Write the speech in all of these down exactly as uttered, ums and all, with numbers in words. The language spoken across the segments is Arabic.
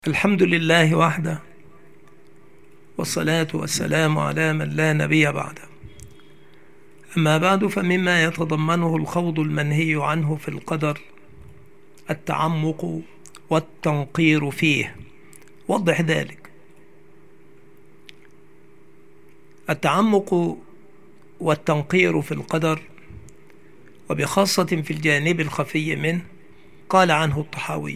الحمد لله وحده، والصلاة والسلام على من لا نبي بعده. أما بعد، فمما يتضمنه الخوض المنهي عنه في القدر التعمق والتنقير فيه. وضح ذلك. التعمق والتنقير في القدر، وبخاصة في الجانب الخفي منه، قال عنه الطحاوي: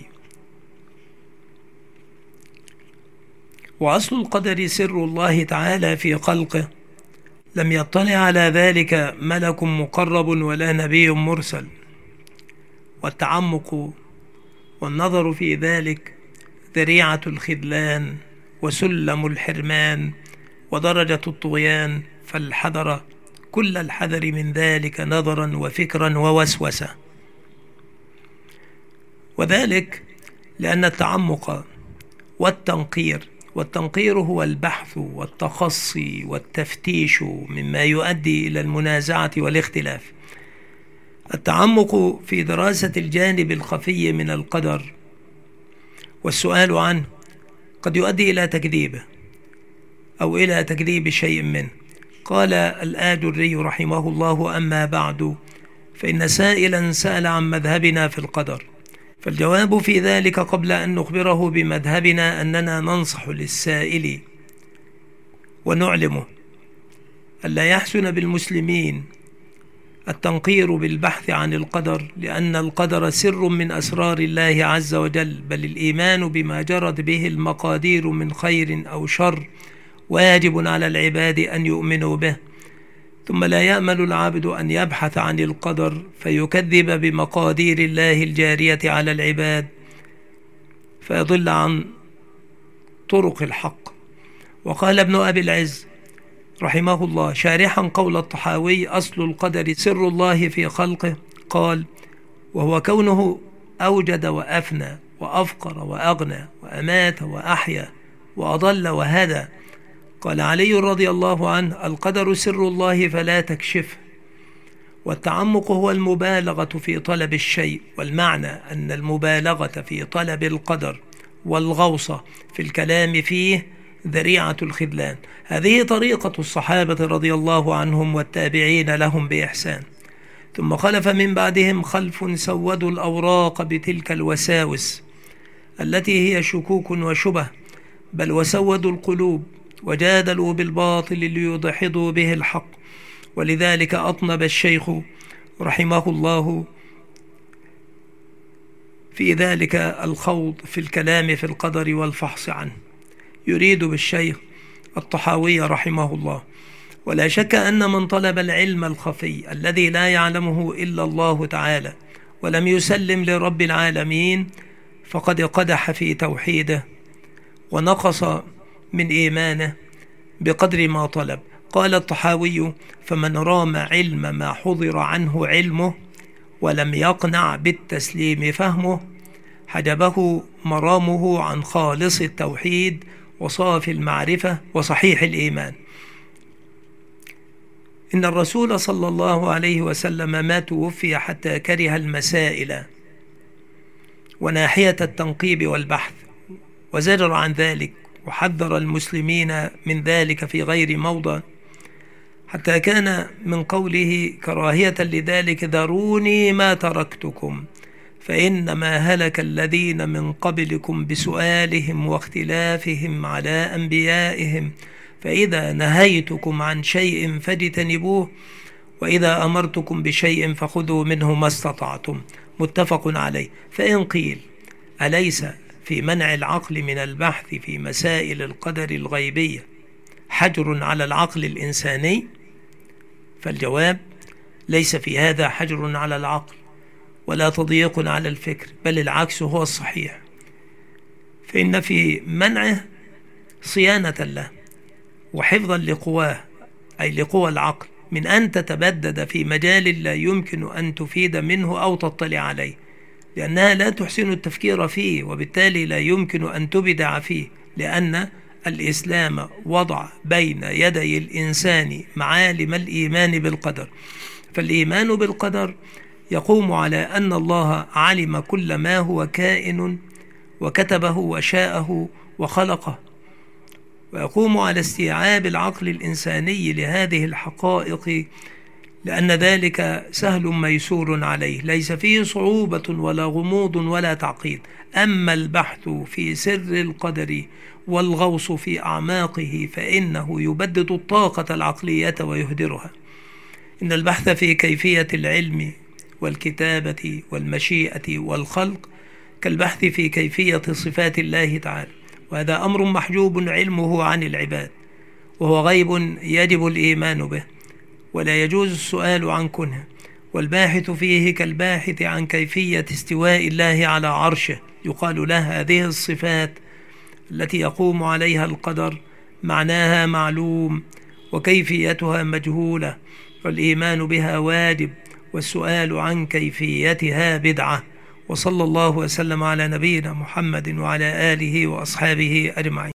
وأصل القدر سر الله تعالى في خلقه، لم يطلع على ذلك ملك مقرب ولا نبي مرسل. والتعمق والنظر في ذلك ذريعة الخذلان وسلم الحرمان ودرجة الطغيان، فالحذر كل الحذر من ذلك نظرا وفكرا ووسوسة. وذلك لأن التعمق والتنقير والتنقير هو البحث والتخصي والتفتيش مما يؤدي إلى المنازعة والاختلاف. التعمق في دراسة الجانب الخفي من القدر والسؤال عنه قد يؤدي إلى تكذيبه أو إلى تكذيب شيء منه. قال الآجري رحمه الله: أما بعد، فإن سائلا سأل عن مذهبنا في القدر، فالجواب في ذلك قبل أن نخبره بمذهبنا أننا ننصح للسائل ونعلمه ألا يحسن بالمسلمين التنقير بالبحث عن القدر، لأن القدر سر من أسرار الله عز وجل، بل الإيمان بما جرت به المقادير من خير أو شر واجب على العباد أن يؤمنوا به. ثم لا يأمل العبد أن يبحث عن القدر فيكذب بمقادير الله الجارية على العباد فيضل عن طرق الحق. وقال ابن أبي العز رحمه الله شارحا قول الطحاوي: أصل القدر سر الله في خلقه، قال: وهو كونه أوجد وأفنى وأفقر وأغنى وأمات وأحيا وأضل وهدى. قال علي رضي الله عنه: القدر سر الله فلا تكشفه. والتعمق هو المبالغة في طلب الشيء، والمعنى أن المبالغة في طلب القدر والغوص في الكلام فيه ذريعة الخذلان. هذه طريقة الصحابة رضي الله عنهم والتابعين لهم بإحسان. ثم خلف من بعدهم خلف سودوا الأوراق بتلك الوساوس التي هي شكوك وشبه، بل وسودوا القلوب وجادلوا بالباطل ليدحضوا به الحق. ولذلك أطنب الشيخ رحمه الله في ذلك الخوض في الكلام في القدر والفحص عنه، يريد بالشيخ الطحاوي رحمه الله. ولا شك أن من طلب العلم الخفي الذي لا يعلمه إلا الله تعالى ولم يسلم لرب العالمين فقد قدح في توحيده ونقص من إيمانه بقدر ما طلب. قال الطحاوي: فمن رام علم ما حضر عنه علمه ولم يقنع بالتسليم فهمه، حجبه مرامه عن خالص التوحيد وصافي المعرفة وصحيح الإيمان. إن الرسول صلى الله عليه وسلم ما توفي حتى كره المسائل وناحية التنقيب والبحث، وزجر عن ذلك وحذر المسلمين من ذلك في غير موضع، حتى كان من قوله كراهية لذلك: ذروني ما تركتكم فإنما هلك الذين من قبلكم بسؤالهم واختلافهم على أنبيائهم، فإذا نهيتكم عن شيء فاجتنبوه، وإذا أمرتكم بشيء فخذوا منه ما استطعتم. متفق عليه. فإن قيل: أليس في منع العقل من البحث في مسائل القدر الغيبية حجر على العقل الإنساني؟ فالجواب: ليس في هذا حجر على العقل ولا تضييق على الفكر، بل العكس هو الصحيح. فإن في منعه صيانة له وحفظا لقواه، أي لقوى العقل، من أن تتبدد في مجال لا يمكن أن تفيد منه أو تطلع عليه، لأنها لا تحسن التفكير فيه، وبالتالي لا يمكن أن تبدع فيه، لأن الإسلام وضع بين يدي الإنسان معالم الإيمان بالقدر. فالإيمان بالقدر يقوم على أن الله علم كل ما هو كائن وكتبه وشاءه وخلقه، ويقوم على استيعاب العقل الإنساني لهذه الحقائق، لأن ذلك سهل ميسور عليه، ليس فيه صعوبة ولا غموض ولا تعقيد. أما البحث في سر القدر والغوص في أعماقه فإنه يبدد الطاقة العقلية ويهدرها. إن البحث في كيفية العلم والكتابة والمشيئة والخلق كالبحث في كيفية صفات الله تعالى، وهذا أمر محجوب علمه عن العباد، وهو غيب يجب الإيمان به ولا يجوز السؤال عن كنه. والباحث فيه كالباحث عن كيفية استواء الله على عرشه، يقال له هذه الصفات التي يقوم عليها القدر معناها معلوم وكيفيتها مجهولة، والإيمان بها واجب، والسؤال عن كيفيتها بدعة. وصلى الله وسلم على نبينا محمد وعلى آله وأصحابه أجمعين.